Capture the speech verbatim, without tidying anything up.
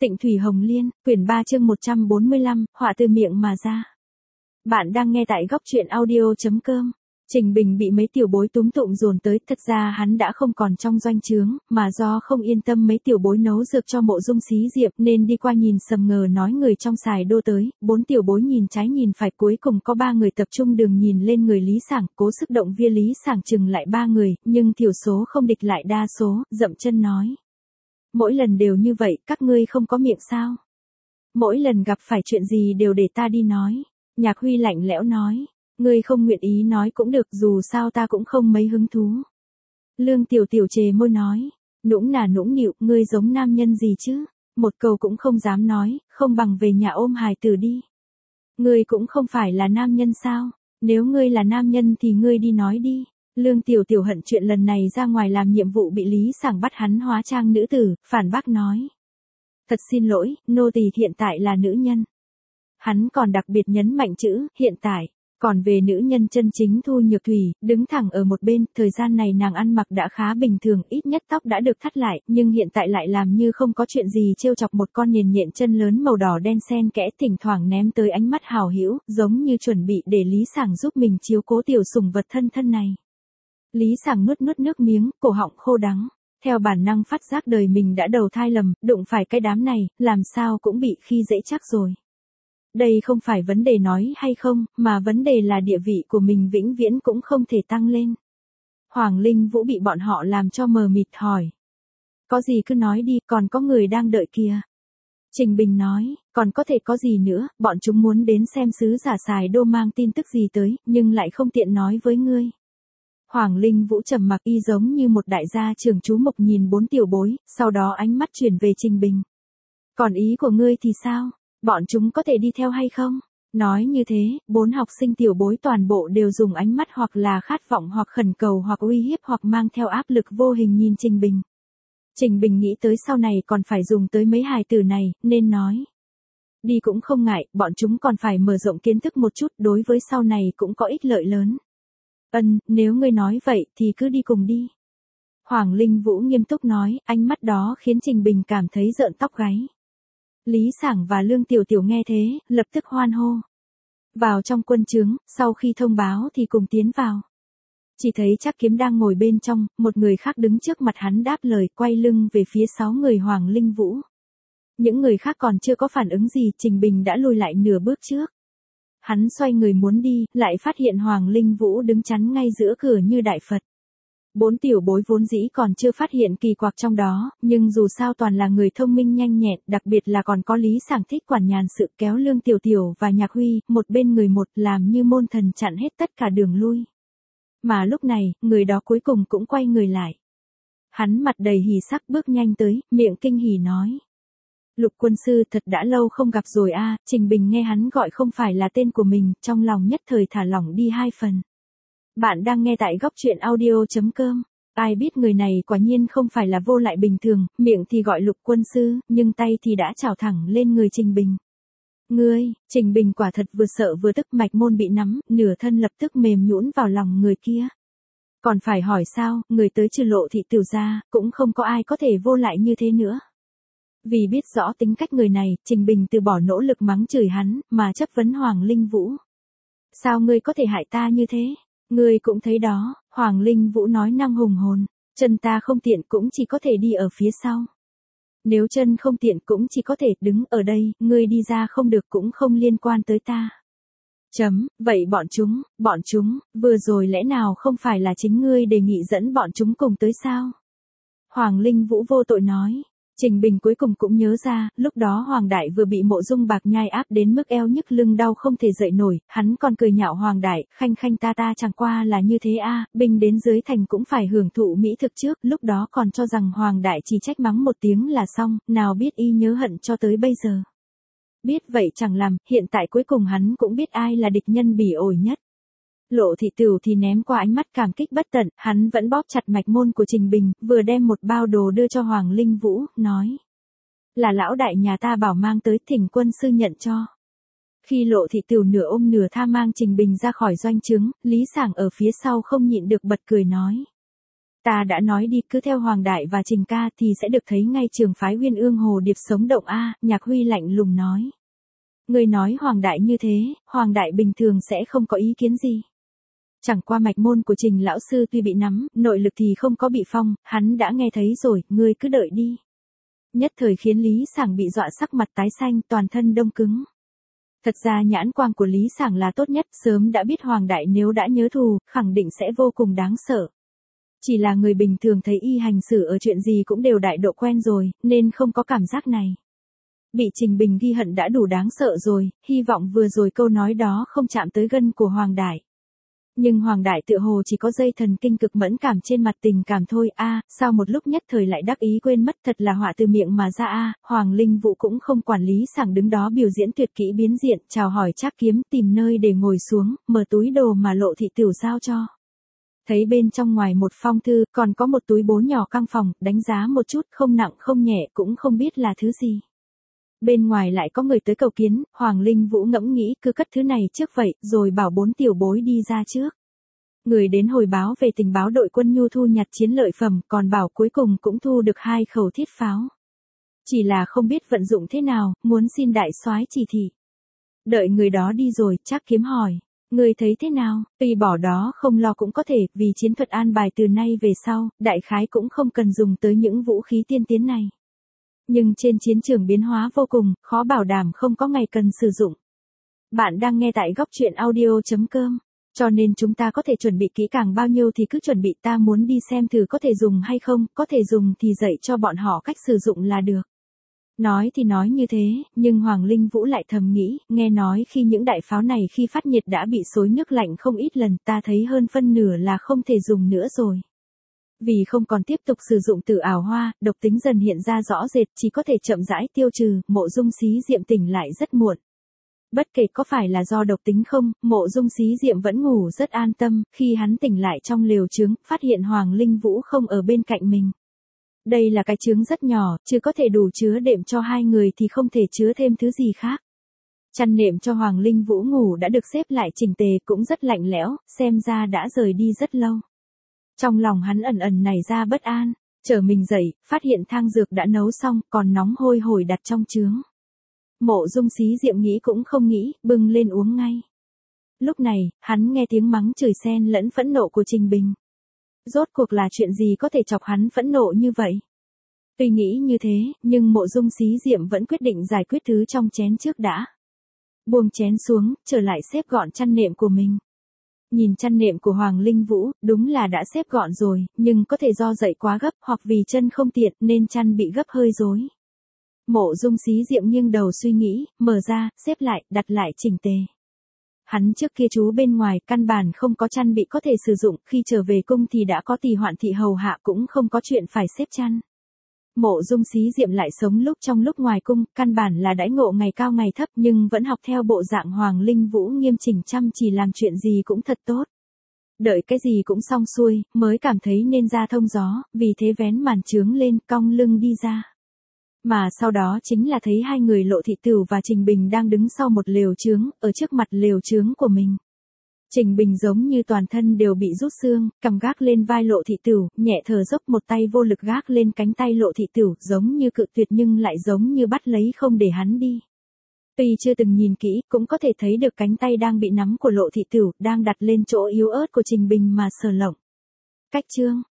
Tịnh Thủy Hồng Liên, quyển ba chương một trăm bốn mươi lăm, họa từ miệng mà ra. Bạn đang nghe tại góc truyện audio.com. Trình Bình bị mấy tiểu bối túm tụm dồn tới, thật ra hắn đã không còn trong doanh trướng, mà do không yên tâm mấy tiểu bối nấu dược cho Mộ Dung Xí Diệp nên đi qua nhìn sầm ngờ nói người trong xài đô tới, bốn tiểu bối nhìn trái nhìn phải cuối cùng có ba người tập trung đường nhìn lên người Lý Sảng, cố sức động viên Lý Sảng chừng lại ba người, nhưng thiểu số không địch lại đa số, dậm chân nói. Mỗi lần đều như vậy, các ngươi không có miệng sao? Mỗi lần gặp phải chuyện gì đều để ta đi nói. Nhạc Huy lạnh lẽo nói. Ngươi không nguyện ý nói cũng được, dù sao ta cũng không mấy hứng thú. Lương Tiểu Tiểu chề môi nói. Nũng nà nũng nịu, ngươi giống nam nhân gì chứ? Một câu cũng không dám nói, không bằng về nhà ôm hài tử đi. Ngươi cũng không phải là nam nhân sao? Nếu ngươi là nam nhân thì ngươi đi nói đi. Lương Tiểu Tiểu hận chuyện lần này ra ngoài làm nhiệm vụ bị Lý Sảng bắt hắn hóa trang nữ tử, phản bác nói. Thật xin lỗi, nô tỳ hiện tại là nữ nhân. Hắn còn đặc biệt nhấn mạnh chữ, hiện tại. Còn về nữ nhân chân chính Thu Nhược Thủy, đứng thẳng ở một bên, thời gian này nàng ăn mặc đã khá bình thường, ít nhất tóc đã được thắt lại, nhưng hiện tại lại làm như không có chuyện gì trêu chọc một con nhền nhện chân lớn màu đỏ đen xen kẽ, thỉnh thoảng ném tới ánh mắt hào hữu, giống như chuẩn bị để Lý Sảng giúp mình chiếu cố tiểu sủng vật thân thân này. Lý Sảng nuốt nuốt nước miếng, cổ họng khô đắng. Theo bản năng phát giác đời mình đã đầu thai lầm, đụng phải cái đám này, làm sao cũng bị khi dễ chắc rồi. Đây không phải vấn đề nói hay không, mà vấn đề là địa vị của mình vĩnh viễn cũng không thể tăng lên. Hoàng Linh Vũ bị bọn họ làm cho mờ mịt hỏi. Có gì cứ nói đi, còn có người đang đợi kìa. Trình Bình nói, còn có thể có gì nữa, bọn chúng muốn đến xem sứ giả xài đô mang tin tức gì tới, nhưng lại không tiện nói với ngươi. Hoàng Linh Vũ trầm mặc y giống như một đại gia trưởng chú mục nhìn bốn tiểu bối, sau đó ánh mắt chuyển về Trình Bình. Còn ý của ngươi thì sao? Bọn chúng có thể đi theo hay không? Nói như thế, bốn học sinh tiểu bối toàn bộ đều dùng ánh mắt hoặc là khát vọng hoặc khẩn cầu hoặc uy hiếp hoặc mang theo áp lực vô hình nhìn Trình Bình. Trình Bình nghĩ tới sau này còn phải dùng tới mấy hài tử này, nên nói. Đi cũng không ngại, bọn chúng còn phải mở rộng kiến thức một chút, đối với sau này cũng có ích lợi lớn. Ân, nếu ngươi nói vậy thì cứ đi cùng đi. Hoàng Linh Vũ nghiêm túc nói, ánh mắt đó khiến Trình Bình cảm thấy rợn tóc gáy. Lý Sảng và Lương Tiểu Tiểu nghe thế, lập tức hoan hô. Vào trong quân trướng, sau khi thông báo thì cùng tiến vào. Chỉ thấy Trác Kiếm đang ngồi bên trong, một người khác đứng trước mặt hắn đáp lời, quay lưng về phía sáu người Hoàng Linh Vũ. Những người khác còn chưa có phản ứng gì, Trình Bình đã lùi lại nửa bước trước. Hắn xoay người muốn đi, lại phát hiện Hoàng Linh Vũ đứng chắn ngay giữa cửa như đại Phật. Bốn tiểu bối vốn dĩ còn chưa phát hiện kỳ quặc trong đó, nhưng dù sao toàn là người thông minh nhanh nhẹn, đặc biệt là còn có Lý Sảng thích quản nhàn sự kéo Lương Tiểu Tiểu và Nhạc Huy, một bên người một làm như môn thần chặn hết tất cả đường lui. Mà lúc này, người đó cuối cùng cũng quay người lại. Hắn mặt đầy hỉ sắc bước nhanh tới, miệng kinh hỉ nói. Lục quân sư thật đã lâu không gặp rồi a. Trình Bình nghe hắn gọi không phải là tên của mình, trong lòng nhất thời thả lỏng đi hai phần. Bạn đang nghe tại góc truyện audio.com. Ai biết người này quả nhiên không phải là vô lại bình thường, miệng thì gọi Lục quân sư, nhưng tay thì đã chảo thẳng lên người Trình Bình. Ngươi, Trình Bình quả thật vừa sợ vừa tức, mạch môn bị nắm, nửa thân lập tức mềm nhũn vào lòng người kia. Còn phải hỏi sao, người tới trừ Lộ thị tiểu gia, cũng không có ai có thể vô lại như thế nữa. Vì biết rõ tính cách người này, Trình Bình từ bỏ nỗ lực mắng chửi hắn, mà chất vấn Hoàng Linh Vũ. Sao ngươi có thể hại ta như thế? Ngươi cũng thấy đó, Hoàng Linh Vũ nói năng hùng hồn, chân ta không tiện cũng chỉ có thể đi ở phía sau. Nếu chân không tiện cũng chỉ có thể đứng ở đây, ngươi đi ra không được cũng không liên quan tới ta. Chấm, vậy bọn chúng, bọn chúng, vừa rồi lẽ nào không phải là chính ngươi đề nghị dẫn bọn chúng cùng tới sao? Hoàng Linh Vũ vô tội nói. Trình Bình cuối cùng cũng nhớ ra, lúc đó Hoàng Đại vừa bị Mộ Dung Bạc Nhai áp đến mức eo nhức lưng đau không thể dậy nổi, hắn còn cười nhạo Hoàng Đại, khanh khanh ta ta chẳng qua là như thế a, binh đến dưới thành cũng phải hưởng thụ mỹ thực trước, lúc đó còn cho rằng Hoàng Đại chỉ trách mắng một tiếng là xong, nào biết y nhớ hận cho tới bây giờ. Biết vậy chẳng làm, hiện tại cuối cùng hắn cũng biết ai là địch nhân bỉ ổi nhất. Lộ thị tửu thì ném qua ánh mắt cảm kích bất tận, hắn vẫn bóp chặt mạch môn của Trình Bình, vừa đem một bao đồ đưa cho Hoàng Linh Vũ, nói. Là lão đại nhà ta bảo mang tới, thỉnh quân sư nhận cho. Khi Lộ thị tửu nửa ôm nửa tha mang Trình Bình ra khỏi doanh trướng, Lý Sảng ở phía sau không nhịn được bật cười nói. Ta đã nói đi, cứ theo Hoàng đại và Trình ca thì sẽ được thấy ngay trường phái Uyên Ương Hồ Điệp sống động a, Nhạc Huy lạnh lùng nói. Ngươi nói Hoàng đại như thế, Hoàng đại bình thường sẽ không có ý kiến gì. Chẳng qua mạch môn của Trình lão sư tuy bị nắm, nội lực thì không có bị phong, hắn đã nghe thấy rồi, ngươi cứ đợi đi. Nhất thời khiến Lý Sảng bị dọa sắc mặt tái xanh, toàn thân đông cứng. Thật ra nhãn quang của Lý Sảng là tốt nhất, sớm đã biết Hoàng đại nếu đã nhớ thù, khẳng định sẽ vô cùng đáng sợ. Chỉ là người bình thường thấy y hành xử ở chuyện gì cũng đều đại độ quen rồi, nên không có cảm giác này. Bị Trình Bình ghi hận đã đủ đáng sợ rồi, hy vọng vừa rồi câu nói đó không chạm tới gân của Hoàng đại. Nhưng Hoàng đại tựa hồ chỉ có dây thần kinh cực mẫn cảm trên mặt tình cảm thôi a, à, sao một lúc nhất thời lại đắc ý quên mất, thật là họa từ miệng mà ra a. À, Hoàng Linh Vũ cũng không quản Lý Sảng đứng đó biểu diễn tuyệt kỹ biến diện, chào hỏi Trác Kiếm, tìm nơi để ngồi xuống, mở túi đồ mà Lộ thị tửu giao cho. Thấy bên trong ngoài một phong thư, còn có một túi bố nhỏ căng phòng, đánh giá một chút, không nặng không nhẹ, cũng không biết là thứ gì. Bên ngoài lại có người tới cầu kiến, Hoàng Linh Vũ ngẫm nghĩ cứ cất thứ này trước vậy, rồi bảo bốn tiểu bối đi ra trước. Người đến hồi báo về tình báo đội quân Nhu thu nhặt chiến lợi phẩm, còn bảo cuối cùng cũng thu được hai khẩu thiết pháo. Chỉ là không biết vận dụng thế nào, muốn xin đại soái chỉ thị. Đợi người đó đi rồi, Trác Kiếm hỏi. Người thấy thế nào, tuy bỏ đó không lo cũng có thể, vì chiến thuật an bài từ nay về sau, đại khái cũng không cần dùng tới những vũ khí tiên tiến này. Nhưng trên chiến trường biến hóa vô cùng, khó bảo đảm không có ngày cần sử dụng. Bạn đang nghe tại góc truyện audio chấm com, cho nên chúng ta có thể chuẩn bị kỹ càng bao nhiêu thì cứ chuẩn bị, ta muốn đi xem thử có thể dùng hay không, có thể dùng thì dạy cho bọn họ cách sử dụng là được. Nói thì nói như thế, nhưng Hoàng Linh Vũ lại thầm nghĩ, nghe nói khi những đại pháo này khi phát nhiệt đã bị xối nước lạnh không ít lần, ta thấy hơn phân nửa là không thể dùng nữa rồi. Vì không còn tiếp tục sử dụng từ ảo hoa, độc tính dần hiện ra rõ rệt, chỉ có thể chậm rãi tiêu trừ, Mộ Dung Xí Diệm tỉnh lại rất muộn. Bất kể có phải là do độc tính không, Mộ Dung Xí Diệm vẫn ngủ rất an tâm, khi hắn tỉnh lại trong lều trướng, phát hiện Hoàng Linh Vũ không ở bên cạnh mình. Đây là cái trướng rất nhỏ, chứ có thể đủ chứa đệm cho hai người thì không thể chứa thêm thứ gì khác. Chăn nệm cho Hoàng Linh Vũ ngủ đã được xếp lại chỉnh tề, cũng rất lạnh lẽo, xem ra đã rời đi rất lâu. Trong lòng hắn ẩn ẩn nảy ra bất an, trở mình dậy, phát hiện thang dược đã nấu xong, còn nóng hôi hổi đặt trong chướng. Mộ Dung Xí Diệm nghĩ cũng không nghĩ, bưng lên uống ngay. Lúc này, hắn nghe tiếng mắng chửi xen lẫn phẫn nộ của Trình Bình. Rốt cuộc là chuyện gì có thể chọc hắn phẫn nộ như vậy? Tuy nghĩ như thế, nhưng Mộ Dung Xí Diệm vẫn quyết định giải quyết thứ trong chén trước đã. Buông chén xuống, trở lại xếp gọn chăn nệm của mình. Nhìn chăn nệm của Hoàng Linh Vũ, đúng là đã xếp gọn rồi, nhưng có thể do dậy quá gấp hoặc vì chân không tiện nên chăn bị gấp hơi rối. Mộ Dung Xí Diệm nghiêng đầu suy nghĩ, mở ra, xếp lại, đặt lại chỉnh tề. Hắn trước kia trú bên ngoài, căn bản không có chăn bị có thể sử dụng, khi trở về cung thì đã có tỳ hoạn thị hầu hạ, cũng không có chuyện phải xếp chăn. Mộ Dung Xí Diệm lại sống lúc trong lúc ngoài cung, căn bản là đãi ngộ ngày cao ngày thấp, nhưng vẫn học theo bộ dạng Hoàng Linh Vũ nghiêm chỉnh chăm chỉ, làm chuyện gì cũng thật tốt. Đợi cái gì cũng xong xuôi, mới cảm thấy nên ra thông gió, vì thế vén màn trướng lên, cong lưng đi ra. Mà sau đó chính là thấy hai người Lộ thị tửu và Trình Bình đang đứng sau một lều trướng, ở trước mặt lều trướng của mình. Trình Bình giống như toàn thân đều bị rút xương, cầm gác lên vai Lộ thị tửu, nhẹ thở dốc, một tay vô lực gác lên cánh tay Lộ thị tửu, giống như cự tuyệt nhưng lại giống như bắt lấy không để hắn đi. Tuy chưa từng nhìn kỹ, cũng có thể thấy được cánh tay đang bị nắm của Lộ thị tửu, đang đặt lên chỗ yếu ớt của Trình Bình mà sờ lộng. Cách chương,